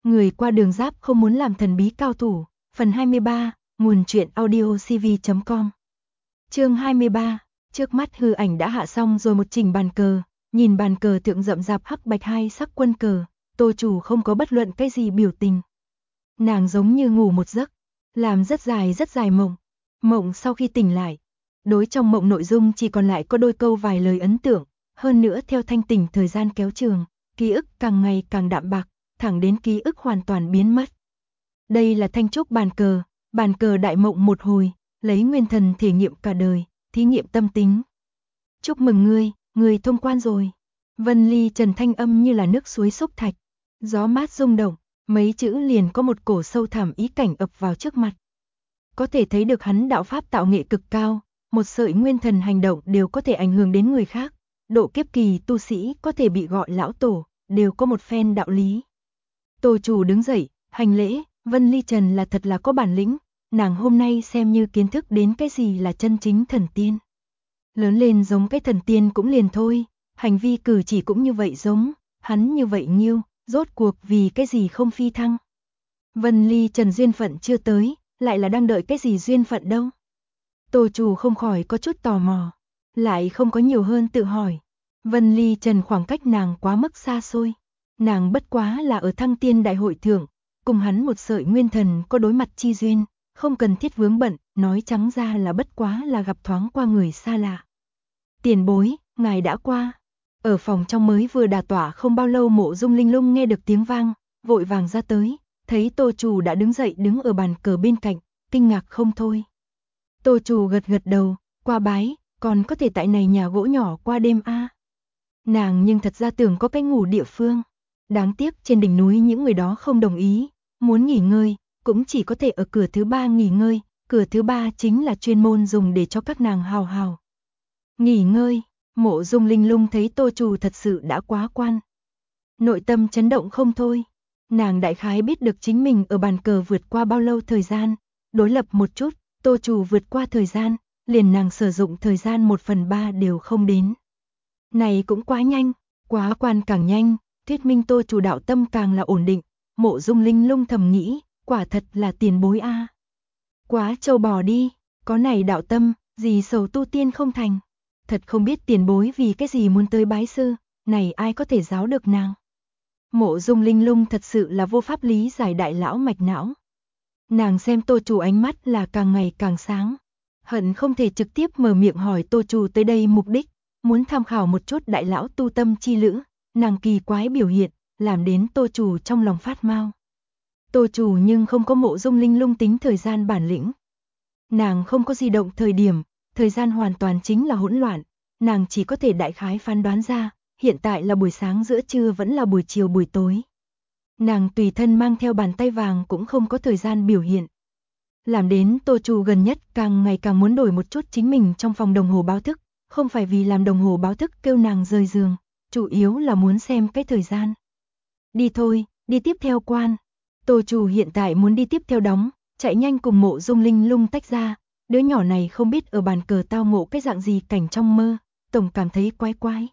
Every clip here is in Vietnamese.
Người qua đường giáp không muốn làm thần bí cao thủ. Phần 23, nguồn truyện audiocv.com. Chương 23, trước mắt hư ảnh đã hạ xong rồi một trình bàn cờ, nhìn bàn cờ thượng rậm rạp hắc bạch hai sắc quân cờ, Tô Chủ không có bất luận cái gì biểu tình. Nàng giống như ngủ một giấc, làm rất dài mộng. Mộng sau khi tỉnh lại, đối trong mộng nội dung chỉ còn lại có đôi câu vài lời ấn tượng, hơn nữa theo thanh tỉnh thời gian kéo trường, ký ức càng ngày càng đạm bạc, thẳng đến ký ức hoàn toàn biến mất. Đây là thanh trúc bàn cờ đại mộng một hồi, lấy nguyên thần thể nghiệm cả đời, thí nghiệm tâm tính. Chúc mừng ngươi thông quan rồi. Vân Ly Trần thanh âm như là nước suối xúc thạch, gió mát rung động, mấy chữ liền có một cổ sâu thẳm ý cảnh ập vào trước mặt. Có thể thấy được hắn đạo pháp tạo nghệ cực cao, một sợi nguyên thần hành động đều có thể ảnh hưởng đến người khác, độ kiếp kỳ tu sĩ có thể bị gọi lão tổ, đều có một phen đạo lý. Tô Chủ đứng dậy, hành lễ, Vân Ly Trần là thật là có bản lĩnh, nàng hôm nay xem như kiến thức đến cái gì là chân chính thần tiên. Lớn lên giống cái thần tiên cũng liền thôi, hành vi cử chỉ cũng như vậy giống, hắn như vậy nhiêu, rốt cuộc vì cái gì không phi thăng. Vân Ly Trần duyên phận chưa tới, lại là đang đợi cái gì duyên phận đâu. Tô Chủ không khỏi có chút tò mò, lại không có nhiều hơn tự hỏi. Vân Ly Trần khoảng cách nàng quá mức xa xôi, nàng bất quá là ở Thăng Tiên Đại hội thượng, cùng hắn một sợi nguyên thần có đối mặt chi duyên, không cần thiết vướng bận, nói trắng ra là bất quá là gặp thoáng qua người xa lạ. Tiền bối, ngài đã qua. Ở phòng trong mới vừa đà tỏa không bao lâu Mộ Dung Linh Lung nghe được tiếng vang, vội vàng ra tới, thấy Tô Chủ đã đứng dậy đứng ở bàn cờ bên cạnh, kinh ngạc không thôi. Tô Chủ gật gật đầu, qua bái, còn có thể tại này nhà gỗ nhỏ qua đêm a. Nàng nhưng thật ra tưởng có cái ngủ địa phương. Đáng tiếc trên đỉnh núi những người đó không đồng ý, muốn nghỉ ngơi, cũng chỉ có thể ở cửa thứ 3 nghỉ ngơi, cửa thứ 3 chính là chuyên môn dùng để cho các nàng hào. Nghỉ ngơi, Mộ Dung Linh Lung thấy Tô Chủ thật sự đã quá quan. Nội tâm chấn động không thôi, nàng đại khái biết được chính mình ở bàn cờ vượt qua bao lâu thời gian, đối lập một chút, Tô Chủ vượt qua thời gian, liền nàng sử dụng thời gian 1/3 đều không đến. Này cũng quá nhanh, quá quan càng nhanh, thuyết minh Tô Chủ đạo tâm càng là ổn định, Mộ Dung Linh Lung thầm nghĩ, quả thật là tiền bối a. Quá trâu bò đi, có này đạo tâm, gì sầu tu tiên không thành. Thật không biết tiền bối vì cái gì muốn tới bái sư, này ai có thể giáo được nàng. Mộ Dung Linh Lung thật sự là vô pháp lý giải đại lão mạch não. Nàng xem Tô Chủ ánh mắt là càng ngày càng sáng, hận không thể trực tiếp mở miệng hỏi Tô Chủ tới đây mục đích, muốn tham khảo một chút đại lão tu tâm chi lữ, nàng kỳ quái biểu hiện, làm đến Tô Chủ trong lòng phát mau. Tô Chủ nhưng không có Mộ Dung Linh Lung tính thời gian bản lĩnh. Nàng không có di động thời điểm, thời gian hoàn toàn chính là hỗn loạn, nàng chỉ có thể đại khái phán đoán ra, hiện tại là buổi sáng giữa trưa vẫn là buổi chiều buổi tối. Nàng tùy thân mang theo bàn tay vàng cũng không có thời gian biểu hiện. Làm đến Tô Chủ gần nhất càng ngày càng muốn đổi một chút chính mình trong phòng đồng hồ báo thức, không phải vì làm đồng hồ báo thức kêu nàng rời giường, chủ yếu là muốn xem cái thời gian. Đi thôi, đi tiếp theo quan. Tô Chủ hiện tại muốn đi tiếp theo đóng, chạy nhanh cùng Mộ Dung Linh Lung tách ra, đứa nhỏ này không biết ở bàn cờ tao ngộ cái dạng gì cảnh trong mơ, tổng cảm thấy quái.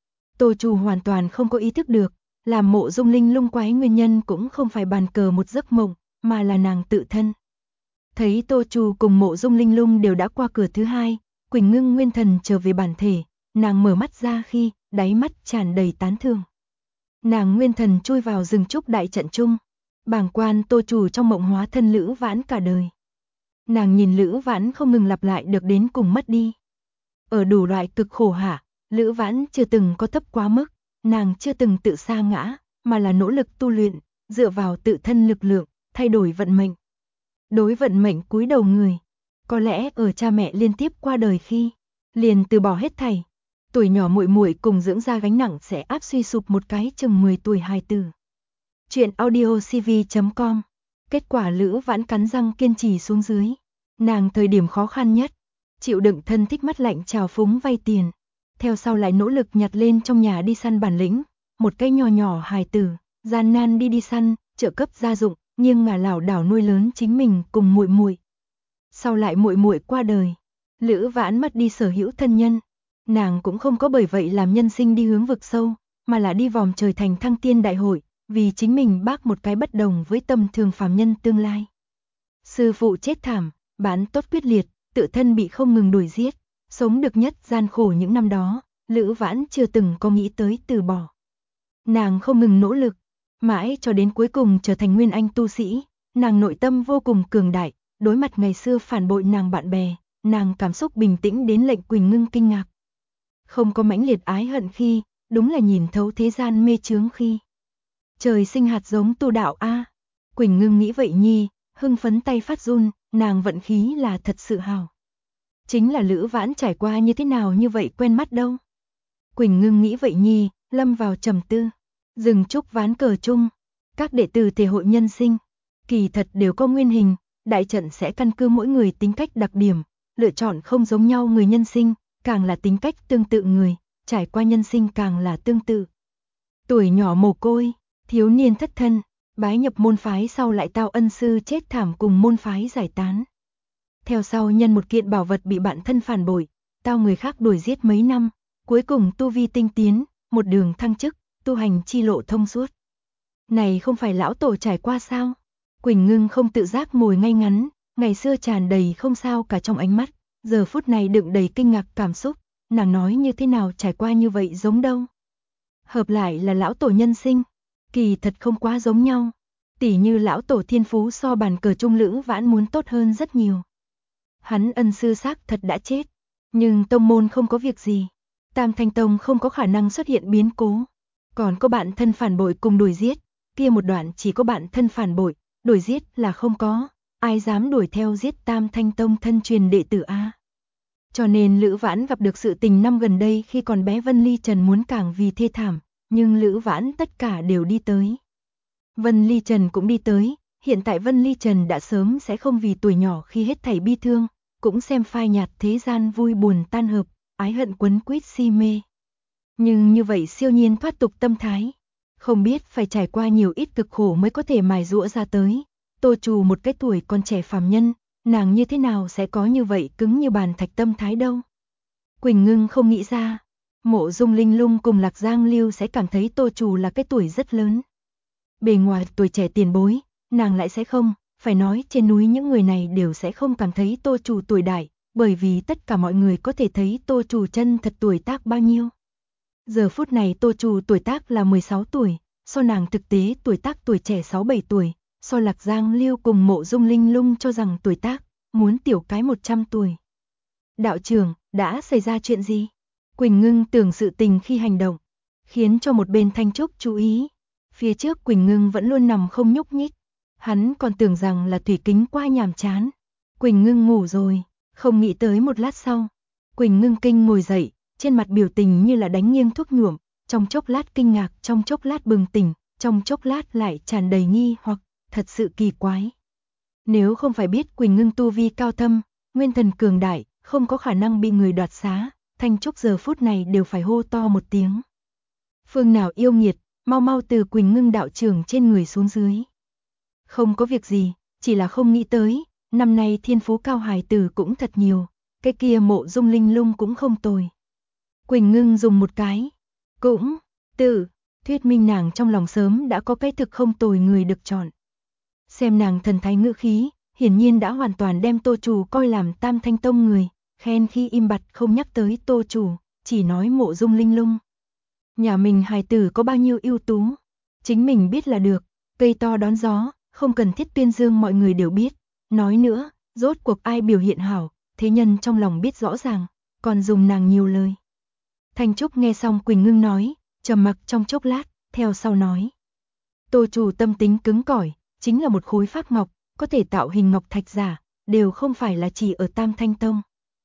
Tô Chủ hoàn toàn không có ý thức được, làm Mộ Dung Linh Lung quái nguyên nhân cũng không phải bàn cờ một giấc mộng, mà là nàng tự thân. Thấy Tô Chủ cùng Mộ Dung Linh Lung đều đã qua cửa thứ 2, Quỳnh ngưng nguyên thần trở về bản thể, nàng mở mắt ra khi, đáy mắt tràn đầy tán thưởng. Nàng nguyên thần chui vào rừng trúc đại trận chung, bàng quan Tô Chủ trong mộng hóa thân Lữ Vãn cả đời. Nàng nhìn Lữ Vãn không ngừng lặp lại được đến cùng mất đi. Ở đủ loại cực khổ hạ, Lữ Vãn chưa từng có thấp quá mức, nàng chưa từng tự sa ngã, mà là nỗ lực tu luyện, dựa vào tự thân lực lượng, thay đổi vận mệnh. Đối vận mệnh cúi đầu người, có lẽ ở cha mẹ liên tiếp qua đời khi, liền từ bỏ hết thảy. Tuổi nhỏ muội muội cùng dưỡng ra gánh nặng sẽ áp suy sụp một cái chừng 10 tuổi hài tử. Chuyện audiocv.com. Kết quả Lữ Vãn cắn răng kiên trì xuống dưới. Nàng thời điểm khó khăn nhất, chịu đựng thân thích mắt lạnh trào phúng vay tiền. Theo sau lại nỗ lực nhặt lên trong nhà đi săn bản lĩnh, một cái nhỏ hài tử, gian nan đi săn, trợ cấp gia dụng, nhưng ngả lảo đảo nuôi lớn chính mình cùng muội muội. Sau lại muội muội qua đời, Lữ Vãn mất đi sở hữu thân nhân, nàng cũng không có bởi vậy làm nhân sinh đi hướng vực sâu, mà là đi vòm trời thành Thăng Tiên Đại hội, vì chính mình bác một cái bất đồng với tầm thường phàm nhân tương lai. Sư phụ chết thảm, bán tốt quyết liệt, tự thân bị không ngừng đuổi giết, sống được nhất gian khổ những năm đó, Lữ Vãn chưa từng có nghĩ tới từ bỏ. Nàng không ngừng nỗ lực, mãi cho đến cuối cùng trở thành nguyên anh tu sĩ, nàng nội tâm vô cùng cường đại, đối mặt ngày xưa phản bội nàng bạn bè, nàng cảm xúc bình tĩnh đến lệnh Quỳnh Ngưng kinh ngạc. Không có mãnh liệt ái hận khi, đúng là nhìn thấu thế gian mê chướng khi. Trời sinh hạt giống tu đạo a. Quỳnh Ngưng nghĩ vậy nhi, hưng phấn tay phát run, nàng vận khí là thật sự hào. Chính là Lữ Vãn trải qua như thế nào như vậy quen mắt đâu. Quỳnh Ngưng nghĩ vậy nhi, lâm vào trầm tư. Dừng trúc ván cờ chung, các đệ tử thể hội nhân sinh, kỳ thật đều có nguyên hình, đại trận sẽ căn cứ mỗi người tính cách đặc điểm, lựa chọn không giống nhau người nhân sinh, càng là tính cách tương tự người, trải qua nhân sinh càng là tương tự. Tuổi nhỏ mồ côi, thiếu niên thất thân, bái nhập môn phái sau lại tao ân sư chết thảm cùng môn phái giải tán. Theo sau nhân một kiện bảo vật bị bạn thân phản bội, tao người khác đuổi giết mấy năm, cuối cùng tu vi tinh tiến, một đường thăng chức, tu hành chi lộ thông suốt. Này không phải lão tổ trải qua sao? Quỳnh Ngưng không tự giác ngồi ngay ngắn, ngày xưa tràn đầy không sao cả trong ánh mắt, giờ phút này đựng đầy kinh ngạc cảm xúc, nàng nói như thế nào trải qua như vậy giống đâu. Hợp lại là lão tổ nhân sinh, kỳ thật không quá giống nhau, tỉ như lão tổ thiên phú so bàn cờ chung Lữ Vãn muốn tốt hơn rất nhiều. Hắn ân sư xác thật đã chết, nhưng tông môn không có việc gì, Tam Thanh Tông không có khả năng xuất hiện biến cố. Còn có bạn thân phản bội cùng đuổi giết, kia một đoạn chỉ có bạn thân phản bội, đuổi giết là không có, ai dám đuổi theo giết Tam Thanh Tông thân truyền đệ tử a. Cho nên Lữ Vãn gặp được sự tình năm gần đây khi còn bé Vân Ly Trần muốn càng vì thê thảm, nhưng Lữ Vãn tất cả đều đi tới. Vân Ly Trần cũng đi tới, hiện tại Vân Ly Trần đã sớm sẽ không vì tuổi nhỏ khi hết thảy bi thương, cũng xem phai nhạt thế gian vui buồn tan hợp, ái hận quấn quýt si mê. Nhưng như vậy siêu nhiên thoát tục tâm thái, không biết phải trải qua nhiều ít cực khổ mới có thể mài giũa ra tới. Tô Trù một cái tuổi còn trẻ phàm nhân, nàng như thế nào sẽ có như vậy cứng như bàn thạch tâm thái đâu. Quỳnh Ngưng không nghĩ ra, Mộ Dung Linh Lung cùng Lạc Giang Lưu sẽ cảm thấy Tô Trù là cái tuổi rất lớn. Bề ngoài tuổi trẻ tiền bối, nàng lại sẽ không, phải nói trên núi những người này đều sẽ không cảm thấy Tô Trù tuổi đại, bởi vì tất cả mọi người có thể thấy Tô Trù chân thật tuổi tác bao nhiêu. Giờ phút này Tô Trù tuổi tác là 16 tuổi, so nàng thực tế tuổi tác tuổi trẻ 6-7 tuổi, so Lạc Giang Lưu cùng Mộ Dung Linh Lung cho rằng tuổi tác, muốn tiểu cái 100 tuổi. Đạo trưởng, đã xảy ra chuyện gì? Quỳnh Ngưng tưởng sự tình khi hành động, khiến cho một bên Thanh Trúc chú ý. Phía trước Quỳnh Ngưng vẫn luôn nằm không nhúc nhích, hắn còn tưởng rằng là Thủy Kính qua nhàm chán. Quỳnh Ngưng ngủ rồi, không nghĩ tới một lát sau, Quỳnh Ngưng kinh ngồi dậy, trên mặt biểu tình như là đánh nghiêng thuốc nhuộm, trong chốc lát kinh ngạc, trong chốc lát bừng tỉnh, trong chốc lát lại tràn đầy nghi hoặc, thật sự kỳ quái. Nếu không phải biết Quỳnh Ngưng tu vi cao thâm, nguyên thần cường đại, không có khả năng bị người đoạt xá, Thanh Trúc giờ phút này đều phải hô to một tiếng. Phương nào yêu nghiệt, mau mau từ Quỳnh Ngưng đạo trưởng trên người xuống dưới. Không có việc gì, chỉ là không nghĩ tới, năm nay thiên phú cao hài tử cũng thật nhiều, cái kia Mộ Dung Linh Lung cũng không tồi. Quỳnh Ngưng dùng một cái, cũng, thuyết minh nàng trong lòng sớm đã có cái thực không tồi người được chọn. Xem nàng thần thái ngữ khí, hiển nhiên đã hoàn toàn đem Tô Trù coi làm Tam Thanh Tông người, khen khi im bặt không nhắc tới Tô Trù, chỉ nói Mộ Dung Linh Lung. Nhà mình hài tử có bao nhiêu ưu tú, chính mình biết là được, cây to đón gió, không cần thiết tuyên dương mọi người đều biết. Nói nữa, rốt cuộc ai biểu hiện hảo, thế nhân trong lòng biết rõ ràng, còn dùng nàng nhiều lời. Thanh Trúc nghe xong Quỳnh Ngưng nói, trầm mặc trong chốc lát, theo sau nói. Tô Trù tâm tính cứng cỏi, chính là một khối pháp ngọc, có thể tạo hình ngọc thạch giả, đều không phải là chỉ ở Tam Thanh Tông.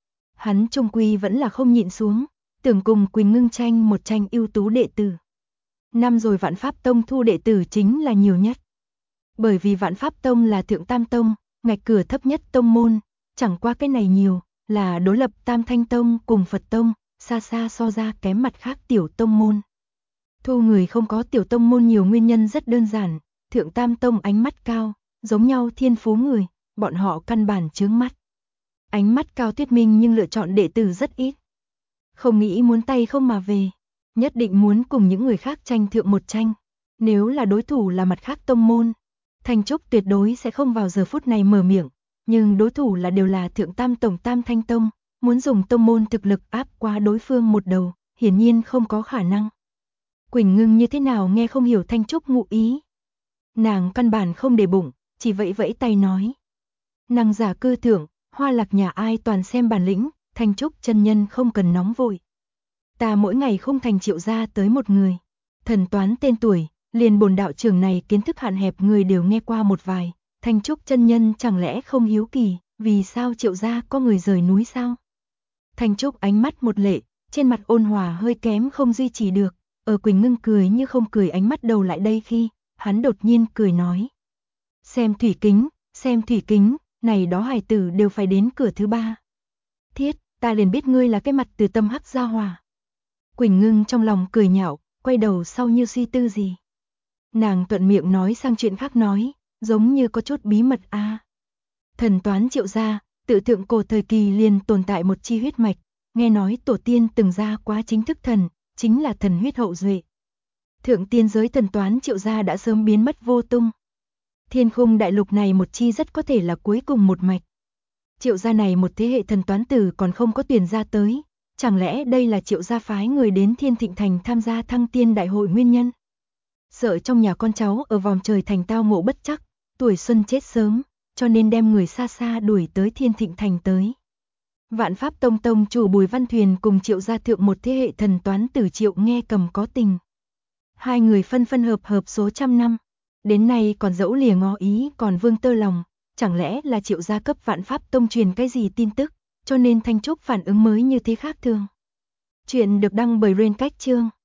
Hắn trung quy vẫn là không nhịn xuống, tưởng cùng Quỳnh Ngưng tranh một tranh ưu tú đệ tử. Năm rồi Vạn Pháp Tông thu đệ tử chính là nhiều nhất. Bởi vì Vạn Pháp Tông là thượng tam tông, ngạch cửa thấp nhất tông môn, chẳng qua cái này nhiều, là đối lập Tam Thanh Tông cùng Phật Tông, xa xa so ra kém mặt khác tiểu tông môn. Thu người không có tiểu tông môn nhiều nguyên nhân rất đơn giản, thượng tam tông ánh mắt cao, giống nhau thiên phú người, bọn họ căn bản chướng mắt. Ánh mắt cao thuyết minh nhưng lựa chọn đệ tử rất ít. Không nghĩ muốn tay không mà về, nhất định muốn cùng những người khác tranh thượng một tranh. Nếu là đối thủ là mặt khác tông môn, Thanh Trúc tuyệt đối sẽ không vào giờ phút này mở miệng, nhưng đối thủ đều là thượng tam tổng tam Thanh Tông, muốn dùng tông môn thực lực áp qua đối phương một đầu, hiển nhiên không có khả năng. Quỳnh Ngưng như thế nào nghe không hiểu Thanh Trúc ngụ ý. Nàng căn bản không để bụng, chỉ vẫy vẫy tay nói. Năng giả cư thượng, Hoa Lạc nhà ai toàn xem bản lĩnh, Thanh Trúc chân nhân không cần nóng vội. Ta mỗi ngày không thành Triệu gia tới một người. Thần toán tên tuổi, liền bổn đạo trưởng này kiến thức hạn hẹp người đều nghe qua một vài. Thanh Trúc chân nhân chẳng lẽ không hiếu kỳ, vì sao Triệu gia có người rời núi sao? Thanh Trúc ánh mắt một lệ, trên mặt ôn hòa hơi kém không duy trì được. Ở Quỳnh Ngưng cười như không cười ánh mắt đầu lại đây khi, hắn đột nhiên cười nói. Xem thủy kính, này đó hài tử đều phải đến cửa thứ ba. Thiết, ta liền biết ngươi là cái mặt từ tâm hắc gia hòa. Quỳnh Ngưng trong lòng cười nhạo, quay đầu sau như suy tư gì. Nàng thuận miệng nói sang chuyện khác nói, giống như có chút bí mật a. Thần toán Triệu gia, tự thượng cổ thời kỳ liền tồn tại một chi huyết mạch, nghe nói tổ tiên từng ra quá chính thức thần, chính là thần huyết hậu duệ. Thượng tiên giới thần toán Triệu gia đã sớm biến mất vô tung. Thiên khung đại lục này một chi rất có thể là cuối cùng một mạch. Triệu gia này một thế hệ thần toán tử còn không có tuyển ra tới, chẳng lẽ đây là Triệu gia phái người đến Thiên Thịnh Thành tham gia thăng tiên đại hội nguyên nhân? Sợ trong nhà con cháu ở vòng trời thành tao ngộ bất chắc, tuổi xuân chết sớm, cho nên đem người xa xa đuổi tới Thiên Thịnh Thành tới. Vạn Pháp Tông tông chủ Bùi Văn Thuyền cùng Triệu gia thượng một thế hệ thần toán tử Triệu Nghe Cầm có tình. Hai người phân hợp số trăm năm, đến nay còn dẫu lìa ngó ý còn vương tơ lòng, chẳng lẽ là Triệu gia cấp Vạn Pháp Tông truyền cái gì tin tức, cho nên Thanh Trúc phản ứng mới như thế khác thường. Chuyện được đăng bởi Rain Cách Chương.